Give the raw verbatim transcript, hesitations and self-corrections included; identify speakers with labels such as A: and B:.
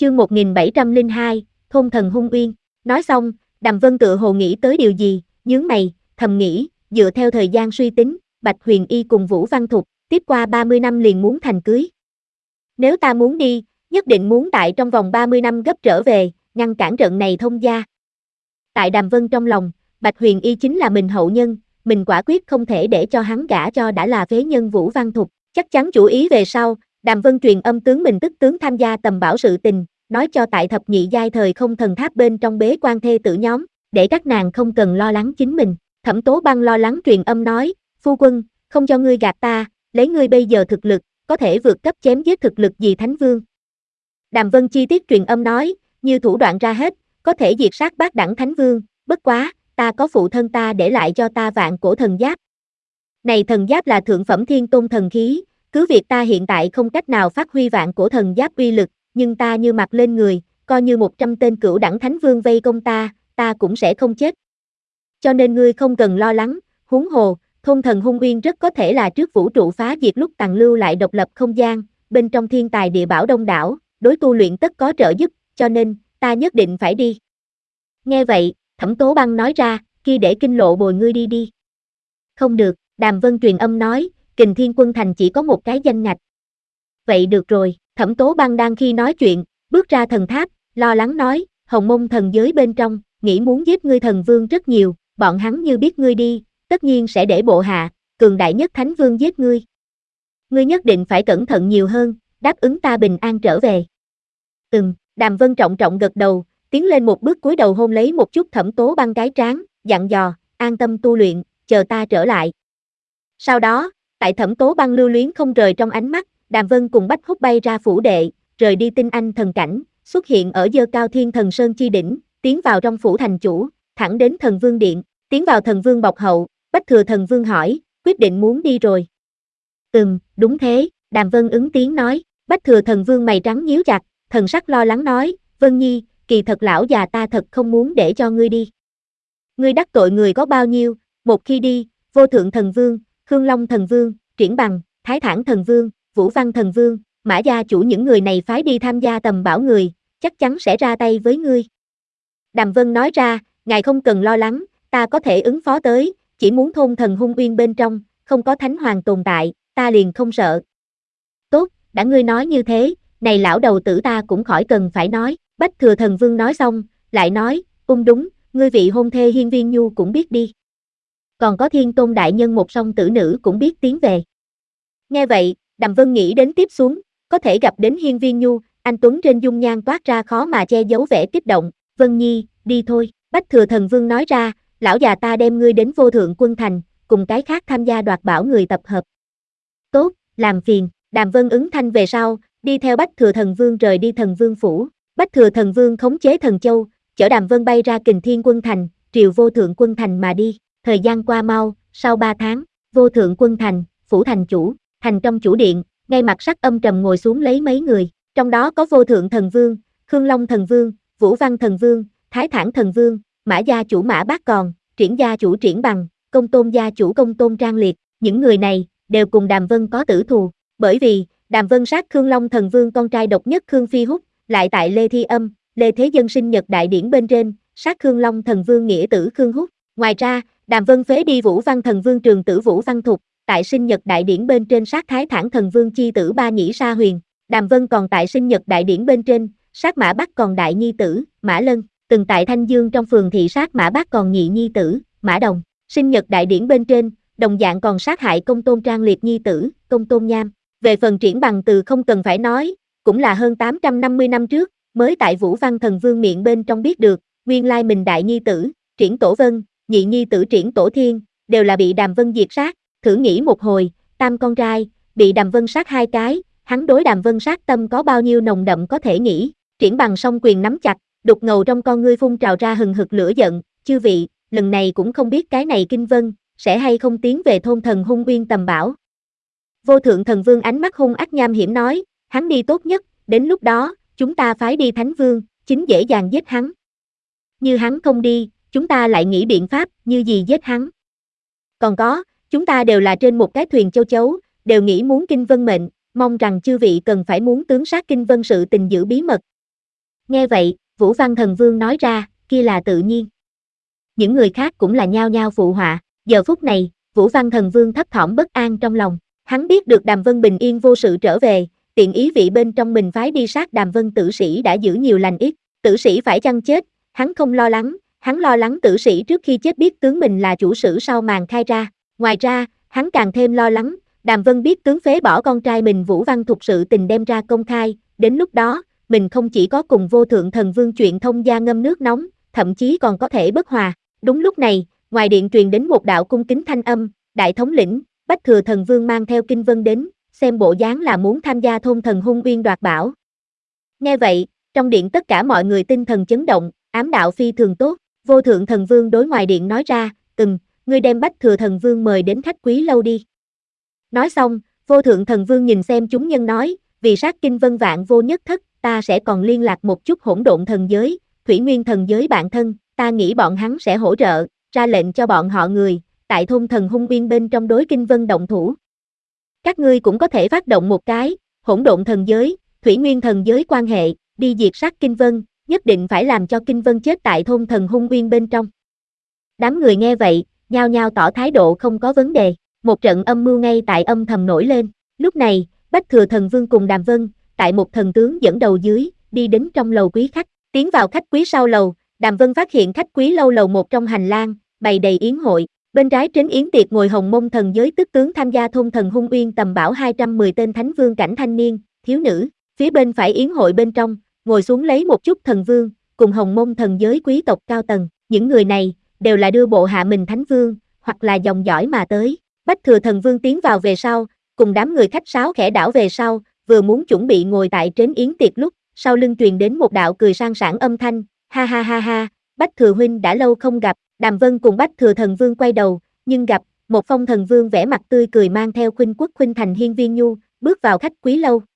A: Chương một nghìn bảy trăm lẻ hai, Thôn Thần Hung Uyên. Nói xong, Đàm Vân tự hồ nghĩ tới điều gì, nhướng mày, thầm nghĩ, dựa theo thời gian suy tính, Bạch Huyền Y cùng Vũ Văn Thục, tiếp qua ba mươi năm liền muốn thành cưới. Nếu ta muốn đi, nhất định muốn tại trong vòng ba mươi năm gấp trở về, ngăn cản trận này thông gia. Tại Đàm Vân trong lòng, Bạch Huyền Y chính là mình hậu nhân, mình quả quyết không thể để cho hắn gả cho đã là phế nhân Vũ Văn Thục, chắc chắn chủ ý về sau, Đàm Vân truyền âm tướng mình tức tướng tham gia tầm bảo sự tình, nói cho tại thập nhị giai thời không thần tháp bên trong bế quan thê tử nhóm, để các nàng không cần lo lắng chính mình. Thẩm Tố Băng lo lắng truyền âm nói, phu quân, không cho ngươi gạt ta, lấy ngươi bây giờ thực lực, có thể vượt cấp chém giết thực lực gì Thánh Vương. Đàm Vân chi tiết truyền âm nói, như thủ đoạn ra hết, có thể diệt sát bát đẳng Thánh Vương, bất quá, ta có phụ thân ta để lại cho ta vạn cổ thần giáp. Này thần giáp là thượng phẩm thiên tôn thần khí, cứ việc ta hiện tại không cách nào phát huy vạn cổ thần giáp uy lực, nhưng ta như mặc lên người, coi như một trăm tên cửu đẳng Thánh Vương vây công ta, ta cũng sẽ không chết. Cho nên ngươi không cần lo lắng, huống hồ, Thôn Thần Hung Uyên rất có thể là trước vũ trụ phá diệt lúc tàng lưu lại độc lập không gian, bên trong thiên tài địa bảo đông đảo, đối tu luyện tất có trợ giúp, cho nên, ta nhất định phải đi. Nghe vậy, Thẩm Tố Băng nói ra, kia để kinh lộ bồi ngươi đi đi. Không được, Đàm Vân truyền âm nói, Kình Thiên Quân Thành chỉ có một cái danh ngạch. Vậy được rồi, Thẩm Tố Băng đang khi nói chuyện, bước ra thần tháp, lo lắng nói, Hồng Mông thần giới bên trong, nghĩ muốn giết ngươi thần vương rất nhiều, bọn hắn như biết ngươi đi, tất nhiên sẽ để bộ hạ, cường đại nhất Thánh Vương giết ngươi. Ngươi nhất định phải cẩn thận nhiều hơn, đáp ứng ta bình an trở về. Ừm, Đàm Vân trọng trọng gật đầu, tiến lên một bước cúi đầu hôn lấy một chút Thẩm Tố Băng cái trán, dặn dò, an tâm tu luyện, chờ ta trở lại. Sau đó, tại Thẩm Tố Băng lưu luyến không rời trong ánh mắt, Đàm Vân cùng Bách Húc bay ra phủ đệ, rời đi Tinh Anh thần cảnh, xuất hiện ở dơ cao thiên thần sơn chi đỉnh, tiến vào trong phủ thành chủ, thẳng đến thần vương điện, tiến vào thần vương bọc hậu, Bách Thừa thần vương hỏi, quyết định muốn đi rồi. Ừm, đúng thế, Đàm Vân ứng tiếng nói, Bách Thừa thần vương mày trắng nhíu chặt, thần sắc lo lắng nói, Vân Nhi, kỳ thật lão già ta thật không muốn để cho ngươi đi. Ngươi đắc tội người có bao nhiêu, một khi đi, Vô Thượng thần vương, Khương Long thần vương, Triển Bằng, Thái Thản thần vương, Vũ Văn thần vương, Mã gia chủ những người này phái đi tham gia tầm bảo người, chắc chắn sẽ ra tay với ngươi. Đàm Vân nói ra, ngài không cần lo lắng, ta có thể ứng phó tới, chỉ muốn Thôn Thần Hung Uyên bên trong, không có thánh hoàng tồn tại, ta liền không sợ. Tốt, đã ngươi nói như thế, này lão đầu tử ta cũng khỏi cần phải nói. Bách Thừa thần vương nói xong, lại nói, ung đúng, ngươi vị hôn thê Hiên Viên Nhu cũng biết đi. Còn có Thiên Tôn đại nhân một song tử nữ cũng biết tiến về. Nghe vậy, Đàm Vân nghĩ đến tiếp xuống, có thể gặp đến Hiên Viên Nhu, anh tuấn trên dung nhan toát ra khó mà che giấu vẻ kích động, Vân Nhi, đi thôi. Bách Thừa thần vương nói ra, lão già ta đem ngươi đến Vô Thượng Quân Thành, cùng cái khác tham gia đoạt bảo người tập hợp. Tốt, làm phiền, Đàm Vân ứng thanh về sau, đi theo Bách Thừa thần vương rời đi thần vương phủ. Bách Thừa thần vương khống chế thần châu, chở Đàm Vân bay ra Kình Thiên Quân Thành, triều Vô Thượng Quân Thành mà đi. Thời gian qua mau, sau ba tháng, Vô Thượng Quân Thành, phủ thành chủ, thành trong chủ điện, ngay mặt sắc âm trầm ngồi xuống lấy mấy người, trong đó có Vô Thượng thần vương, Khương Long thần vương, Vũ Văn thần vương, Thái Thản thần vương, Mã gia chủ Mã Bác Còn, Triển gia chủ Triển Bằng, Công Tôn gia chủ Công Tôn Trang Liệt, những người này đều cùng Đàm Vân có tử thù, bởi vì Đàm Vân sát Khương Long thần vương con trai độc nhất Khương Phi Húc, lại tại Lê Thi Âm, Lê Thế Dân sinh nhật đại điển bên trên, sát Khương Long thần vương nghĩa tử Khương Húc. Ngoài ra, Đàm Vân phế đi Vũ Văn thần vương trường tử Vũ Văn Thục, tại sinh nhật đại điển bên trên sát Thái Thản thần vương chi tử Ba Nhĩ Sa Huyền. Đàm Vân còn tại sinh nhật đại điển bên trên, sát Mã Bác Còn đại nhi tử, Mã Lân, từng tại Thanh Dương trong phường thị sát Mã Bác Còn nhị nhi tử, Mã Đồng. Sinh nhật đại điển bên trên, đồng dạng còn sát hại Công Tôn Trang Liệt nhi tử, Công Tôn Nham. Về phần Triển Bằng từ không cần phải nói, cũng là hơn tám trăm năm mươi năm trước, mới tại Vũ Văn thần vương miệng bên trong biết được, nguyên lai mình đại nhi tử, Triển Tổ Vân, nhị nhi tử Triển Tổ Thiên, đều là bị Đàm Vân diệt sát. Thử nghĩ một hồi, tam con trai, bị Đàm Vân sát hai cái, hắn đối Đàm Vân sát tâm có bao nhiêu nồng đậm có thể nghĩ. Triển Bằng song quyền nắm chặt, đục ngầu trong con ngươi phun trào ra hừng hực lửa giận, chư vị, lần này cũng không biết cái này Kinh Vân, sẽ hay không tiến về Thôn Thần Hung Uyên tầm bảo. Vô Thượng thần vương ánh mắt hung ác nham hiểm nói, hắn đi tốt nhất, đến lúc đó, chúng ta phái đi Thánh Vương, chính dễ dàng giết hắn. Như hắn không đi, chúng ta lại nghĩ biện pháp, như gì giết hắn. Còn có, chúng ta đều là trên một cái thuyền châu chấu, đều nghĩ muốn Kinh Vân mệnh, mong rằng chư vị cần phải muốn tướng sát Kinh Vân sự tình giữ bí mật. Nghe vậy, Vũ Văn Thần Vương nói ra, kia là tự nhiên. Những người khác cũng là nhao nhao phụ họa, giờ phút này, Vũ Văn Thần Vương thấp thỏm bất an trong lòng, hắn biết được Đàm Vân bình yên vô sự trở về, tiện ý vị bên trong mình phái đi sát Đàm Vân tử sĩ đã giữ nhiều lành ít, tử sĩ phải chăng chết, hắn không lo lắng, hắn lo lắng tử sĩ trước khi chết biết tướng mình là chủ sử sau màn khai ra, ngoài ra, hắn càng thêm lo lắng, Đàm Vân biết tướng phế bỏ con trai mình Vũ Văn Thục sự tình đem ra công khai, đến lúc đó, mình không chỉ có cùng vô thượng thần vương chuyện thông gia ngâm nước nóng, thậm chí còn có thể bất hòa. Đúng lúc này, ngoài điện truyền đến một đạo cung kính thanh âm, đại thống lĩnh, Bách Thừa Thần Vương mang theo kinh vân đến, xem bộ dáng là muốn tham gia thôn thần hung uyên đoạt bảo. Nghe vậy, trong điện tất cả mọi người tinh thần chấn động, ám đạo phi thường tốt, vô thượng thần vương đối ngoài điện nói ra, ừm, ngươi đem Bách Thừa Thần Vương mời đến khách quý lâu đi. Nói xong, vô thượng thần vương nhìn xem chúng nhân nói, vì sát kinh vân vạn vô nhất thất, ta sẽ còn liên lạc một chút hỗn độn thần giới, thủy nguyên thần giới bạn thân, ta nghĩ bọn hắn sẽ hỗ trợ, ra lệnh cho bọn họ người, tại thôn thần hung uyên bên trong đối kinh vân động thủ. Các ngươi cũng có thể phát động một cái, hỗn độn thần giới, thủy nguyên thần giới quan hệ, đi diệt sát kinh vân, nhất định phải làm cho kinh vân chết tại thôn thần hung uyên bên trong. Đám người nghe vậy, nhao nhao tỏ thái độ không có vấn đề, một trận âm mưu ngay tại âm thầm nổi lên, lúc này, Bách Thừa Thần Vương cùng Đàm Vân, tại một thần tướng dẫn đầu dưới, đi đến trong lầu quý khách, tiến vào khách quý sau lầu, Đàm Vân phát hiện khách quý lâu lầu một trong hành lang, bày đầy yến hội, bên trái trên yến tiệc ngồi Hồng Mông thần giới tức tướng tham gia thôn thần hung uyên tầm bảo hai trăm mười tên thánh vương cảnh thanh niên, thiếu nữ, phía bên phải yến hội bên trong, ngồi xuống lấy một chút thần vương, cùng Hồng Mông thần giới quý tộc cao tầng, những người này, đều là đưa bộ hạ mình thánh vương, hoặc là dòng dõi mà tới, Bách Thừa Thần Vương tiến vào về sau, cùng đám người khách sáo khẽ đảo về sau, vừa muốn chuẩn bị ngồi tại trên yến tiệc lúc, sau lưng truyền đến một đạo cười sang sảng âm thanh, ha ha ha ha, Bách Thừa huynh đã lâu không gặp, Đàm Vân cùng Bách Thừa Thần Vương quay đầu, nhưng gặp, một phong thần vương vẻ mặt tươi cười mang theo khuynh quốc khuynh thành hiên viên nhu, bước vào khách quý lâu,